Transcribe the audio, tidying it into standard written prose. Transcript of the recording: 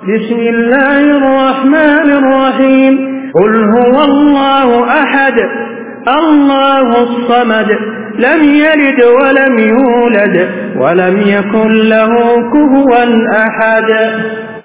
बिस्मिल्लाहिर्रहमानिर्रहीम। कुल हुवल्लाहु अहद, अल्लाहुस्समद, लम यलिद वलम यूलद वलम यकुन लहू कुफुवन अहद।